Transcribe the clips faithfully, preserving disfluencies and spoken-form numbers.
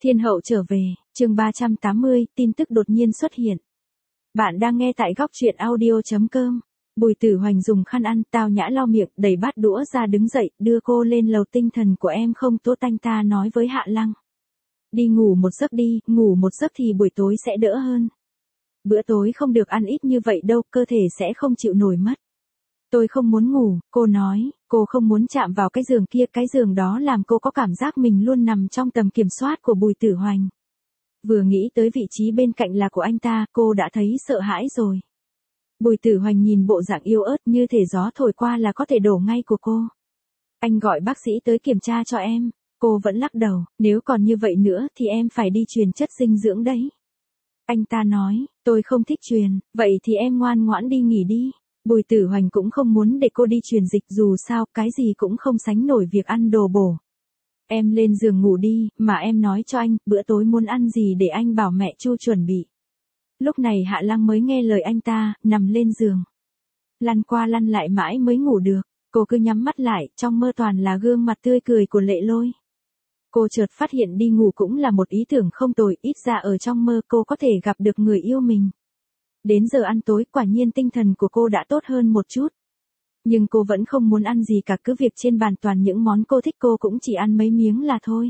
Thiên hậu trở về, chương ba trăm tám mươi, tin tức đột nhiên xuất hiện. Bạn đang nghe tại góc truyện audio chấm com. Bùi Tử Hoành dùng khăn ăn, tao nhã lau miệng, đẩy bát đũa ra đứng dậy, đưa cô lên lầu. Tinh thần của em không tốt, anh ta nói với Hạ Lăng. Đi ngủ một giấc đi, ngủ một giấc thì buổi tối sẽ đỡ hơn. Bữa tối không được ăn ít như vậy đâu, cơ thể sẽ không chịu nổi mất. Tôi không muốn ngủ, cô nói, cô không muốn chạm vào cái giường kia, cái giường đó làm cô có cảm giác mình luôn nằm trong tầm kiểm soát của Bùi Tử Hoành. Vừa nghĩ tới vị trí bên cạnh là của anh ta, cô đã thấy sợ hãi rồi. Bùi Tử Hoành nhìn bộ dạng yếu ớt như thể gió thổi qua là có thể đổ ngay của cô. Anh gọi bác sĩ tới kiểm tra cho em. Cô vẫn lắc đầu, nếu còn như vậy nữa thì em phải đi truyền chất dinh dưỡng đấy. Anh ta nói, tôi không thích truyền, vậy thì em ngoan ngoãn đi nghỉ đi. Bùi Tử Hoành cũng không muốn để cô đi truyền dịch, dù sao cái gì cũng không sánh nổi việc ăn đồ bổ. Em lên giường ngủ đi, mà em nói cho anh, bữa tối muốn ăn gì để anh bảo mẹ Chu chuẩn bị. Lúc này Hạ Lăng mới nghe lời anh ta, nằm lên giường. Lăn qua lăn lại mãi mới ngủ được, cô cứ nhắm mắt lại, trong mơ toàn là gương mặt tươi cười của Lệ Lôi. Cô chợt phát hiện đi ngủ cũng là một ý tưởng không tồi, ít ra ở trong mơ cô có thể gặp được người yêu mình. Đến giờ ăn tối, quả nhiên tinh thần của cô đã tốt hơn một chút. Nhưng cô vẫn không muốn ăn gì cả, cứ việc trên bàn toàn những món cô thích cô cũng chỉ ăn mấy miếng là thôi.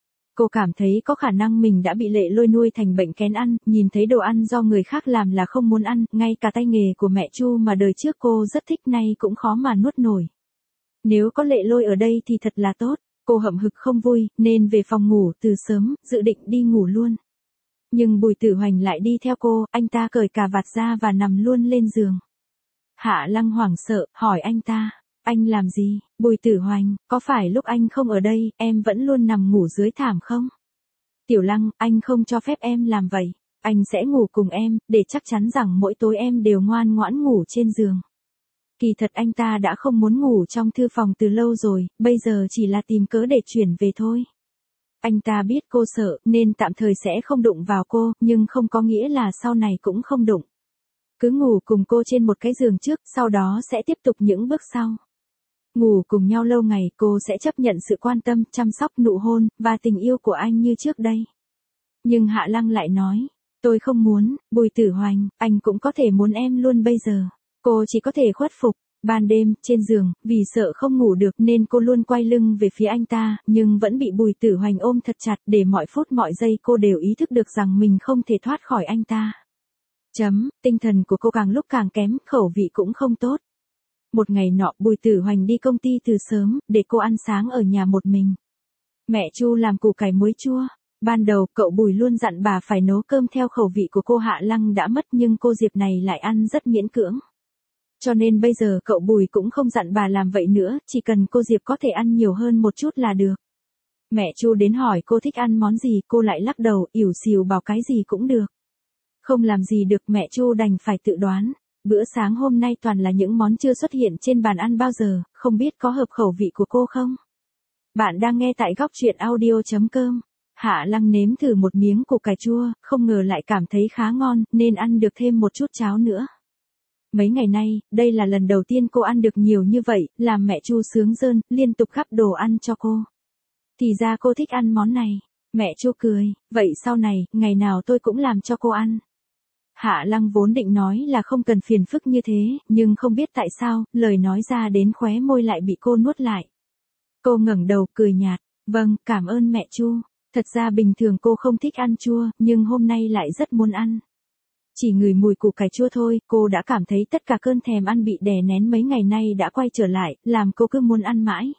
Cô cảm thấy có khả năng mình đã bị Lệ Lôi nuôi thành bệnh kén ăn, nhìn thấy đồ ăn do người khác làm là không muốn ăn, ngay cả tay nghề của mẹ Chu mà đời trước cô rất thích nay cũng khó mà nuốt nổi. Nếu có Lệ Lôi ở đây thì thật là tốt, cô hậm hực không vui, nên về phòng ngủ từ sớm, dự định đi ngủ luôn. Nhưng Bùi Tử Hoành lại đi theo cô, anh ta cởi cà vạt ra và nằm luôn lên giường. Hạ Lăng hoảng sợ, hỏi anh ta, anh làm gì? Bùi Tử Hoành, có phải lúc anh không ở đây, em vẫn luôn nằm ngủ dưới thảm không? Tiểu Lăng, anh không cho phép em làm vậy, anh sẽ ngủ cùng em, để chắc chắn rằng mỗi tối em đều ngoan ngoãn ngủ trên giường. Kỳ thật anh ta đã không muốn ngủ trong thư phòng từ lâu rồi, bây giờ chỉ là tìm cớ để chuyển về thôi. Anh ta biết cô sợ, nên tạm thời sẽ không đụng vào cô, nhưng không có nghĩa là sau này cũng không đụng. Cứ ngủ cùng cô trên một cái giường trước, sau đó sẽ tiếp tục những bước sau. Ngủ cùng nhau lâu ngày, cô sẽ chấp nhận sự quan tâm, chăm sóc, nụ hôn, và tình yêu của anh như trước đây. Nhưng Hạ Lăng lại nói, tôi không muốn, Bùi Tử Hoành, anh cũng có thể muốn em luôn bây giờ. Cô chỉ có thể khuất phục. Ban đêm, trên giường, vì sợ không ngủ được nên cô luôn quay lưng về phía anh ta, nhưng vẫn bị Bùi Tử Hoành ôm thật chặt, để mọi phút mọi giây cô đều ý thức được rằng mình không thể thoát khỏi anh ta. Chấm, tinh thần của cô càng lúc càng kém, khẩu vị cũng không tốt. Một ngày nọ, Bùi Tử Hoành đi công ty từ sớm, để cô ăn sáng ở nhà một mình. Mẹ Chu làm củ cải muối chua. Ban đầu, cậu Bùi luôn dặn bà phải nấu cơm theo khẩu vị của cô Hạ Lăng đã mất, nhưng cô Diệp này lại ăn rất miễn cưỡng. Cho nên bây giờ cậu Bùi cũng không dặn bà làm vậy nữa, chỉ cần cô Diệp có thể ăn nhiều hơn một chút là được. Mẹ Chu đến hỏi cô thích ăn món gì, cô lại lắc đầu, ỉu xìu bảo cái gì cũng được. Không làm gì được, mẹ Chu đành phải tự đoán. Bữa sáng hôm nay toàn là những món chưa xuất hiện trên bàn ăn bao giờ, không biết có hợp khẩu vị của cô không? Bạn đang nghe tại góc truyện audio chấm com. Hạ Lăng nếm thử một miếng củ cải chua, không ngờ lại cảm thấy khá ngon, nên ăn được thêm một chút cháo nữa. Mấy ngày nay, đây là lần đầu tiên cô ăn được nhiều như vậy, làm mẹ Chu sướng rơn, liên tục gắp đồ ăn cho cô. Thì ra cô thích ăn món này. Mẹ Chu cười, vậy sau này, ngày nào tôi cũng làm cho cô ăn. Hạ Lăng vốn định nói là không cần phiền phức như thế, nhưng không biết tại sao, lời nói ra đến khóe môi lại bị cô nuốt lại. Cô ngẩng đầu cười nhạt, vâng, cảm ơn mẹ Chu. Thật ra bình thường cô không thích ăn chua, nhưng hôm nay lại rất muốn ăn. Chỉ ngửi mùi củ cải chua thôi, cô đã cảm thấy tất cả cơn thèm ăn bị đè nén mấy ngày nay đã quay trở lại, làm cô cứ muốn ăn mãi.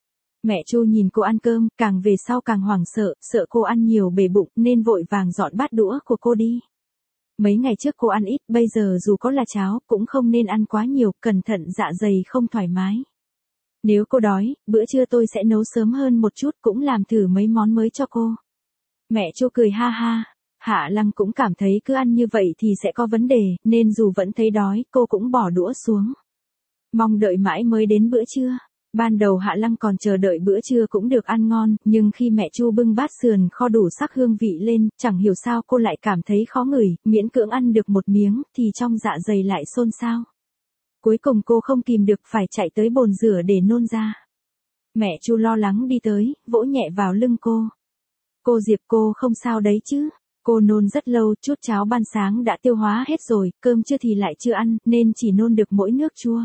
Mẹ Chu nhìn cô ăn cơm, càng về sau càng hoảng sợ, sợ cô ăn nhiều bể bụng, nên vội vàng dọn bát đũa của cô đi. Mấy ngày trước cô ăn ít, bây giờ dù có là cháo, cũng không nên ăn quá nhiều, cẩn thận dạ dày không thoải mái. Nếu cô đói, bữa trưa tôi sẽ nấu sớm hơn một chút, cũng làm thử mấy món mới cho cô. Mẹ Chu cười ha ha. Hạ Lăng cũng cảm thấy cứ ăn như vậy thì sẽ có vấn đề, nên dù vẫn thấy đói, cô cũng bỏ đũa xuống. Mong đợi mãi mới đến bữa trưa. Ban đầu Hạ Lăng còn chờ đợi bữa trưa cũng được ăn ngon, nhưng khi mẹ Chu bưng bát sườn kho đủ sắc hương vị lên, chẳng hiểu sao cô lại cảm thấy khó ngửi, miễn cưỡng ăn được một miếng, thì trong dạ dày lại xôn xao. Cuối cùng cô không kìm được phải chạy tới bồn rửa để nôn ra. Mẹ Chu lo lắng đi tới, vỗ nhẹ vào lưng cô. Cô Diệp cô không sao đấy chứ? Cô nôn rất lâu, chút cháo ban sáng đã tiêu hóa hết rồi, cơm trưa thì lại chưa ăn, nên chỉ nôn được mỗi nước chua.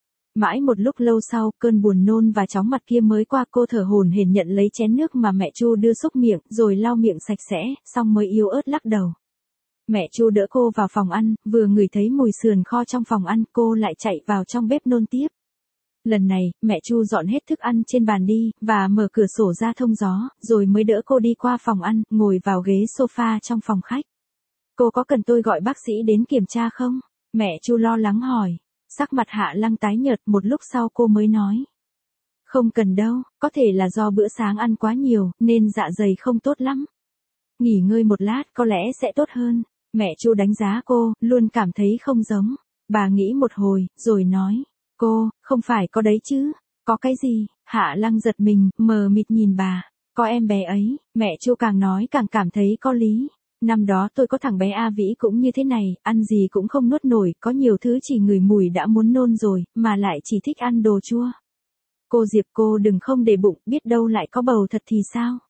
Mãi một lúc lâu sau, cơn buồn nôn và chóng mặt kia mới qua, cô thở hổn hển nhận lấy chén nước mà mẹ Chu đưa xúc miệng, rồi lau miệng sạch sẽ, xong mới yếu ớt lắc đầu. Mẹ Chu đỡ cô vào phòng ăn, vừa ngửi thấy mùi sườn kho trong phòng ăn, cô lại chạy vào trong bếp nôn tiếp. Lần này, mẹ Chu dọn hết thức ăn trên bàn đi, và mở cửa sổ ra thông gió, rồi mới đỡ cô đi qua phòng ăn, ngồi vào ghế sofa trong phòng khách. Cô có cần tôi gọi bác sĩ đến kiểm tra không? Mẹ Chu lo lắng hỏi. Sắc mặt Hạ Lăng tái nhợt, một lúc sau cô mới nói. Không cần đâu, có thể là do bữa sáng ăn quá nhiều, nên dạ dày không tốt lắm. Nghỉ ngơi một lát có lẽ sẽ tốt hơn. Mẹ Chu đánh giá cô, luôn cảm thấy không giống. Bà nghĩ một hồi, rồi nói. Cô, không phải có đấy chứ? Có cái gì? Hạ Lăng giật mình, mờ mịt nhìn bà. Có em bé ấy, mẹ Chu càng nói càng cảm thấy có lý. Năm đó tôi có thằng bé A Vĩ cũng như thế này, ăn gì cũng không nuốt nổi, có nhiều thứ chỉ ngửi mùi đã muốn nôn rồi, mà lại chỉ thích ăn đồ chua. Cô Diệp cô đừng không để bụng, biết đâu lại có bầu thật thì sao?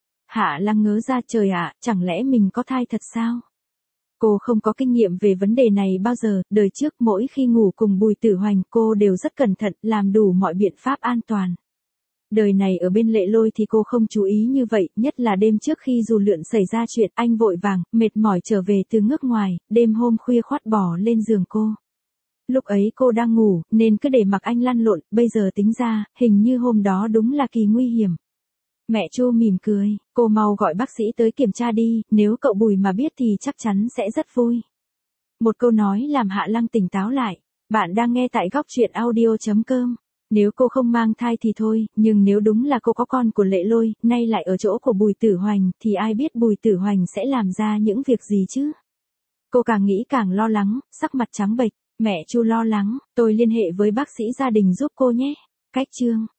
Hạ Lăng ngớ ra, trời ạ, chẳng lẽ mình có thai thật sao? Cô không có kinh nghiệm về vấn đề này bao giờ, đời trước mỗi khi ngủ cùng Bùi Tử Hoành cô đều rất cẩn thận, làm đủ mọi biện pháp an toàn. Đời này ở bên Lệ Lôi thì cô không chú ý như vậy, nhất là đêm trước khi dù lượn xảy ra chuyện, anh vội vàng, mệt mỏi trở về từ nước ngoài, đêm hôm khuya khoắt bỏ lên giường cô. Lúc ấy cô đang ngủ, nên cứ để mặc anh lăn lộn, bây giờ tính ra, hình như hôm đó đúng là kỳ nguy hiểm. Mẹ Chu mỉm cười, cô mau gọi bác sĩ tới kiểm tra đi, nếu cậu Bùi mà biết thì chắc chắn sẽ rất vui. Một câu nói làm Hạ Lăng tỉnh táo lại. Bạn đang nghe tại góc truyện audio chấm com. Nếu cô không mang thai thì thôi, nhưng nếu đúng là cô có con của Lệ Lôi, nay lại ở chỗ của Bùi Tử Hoành, thì ai biết Bùi Tử Hoành sẽ làm ra những việc gì chứ? Cô càng nghĩ càng lo lắng, sắc mặt trắng bệch. Mẹ Chu lo lắng, tôi liên hệ với bác sĩ gia đình giúp cô nhé. Cách chương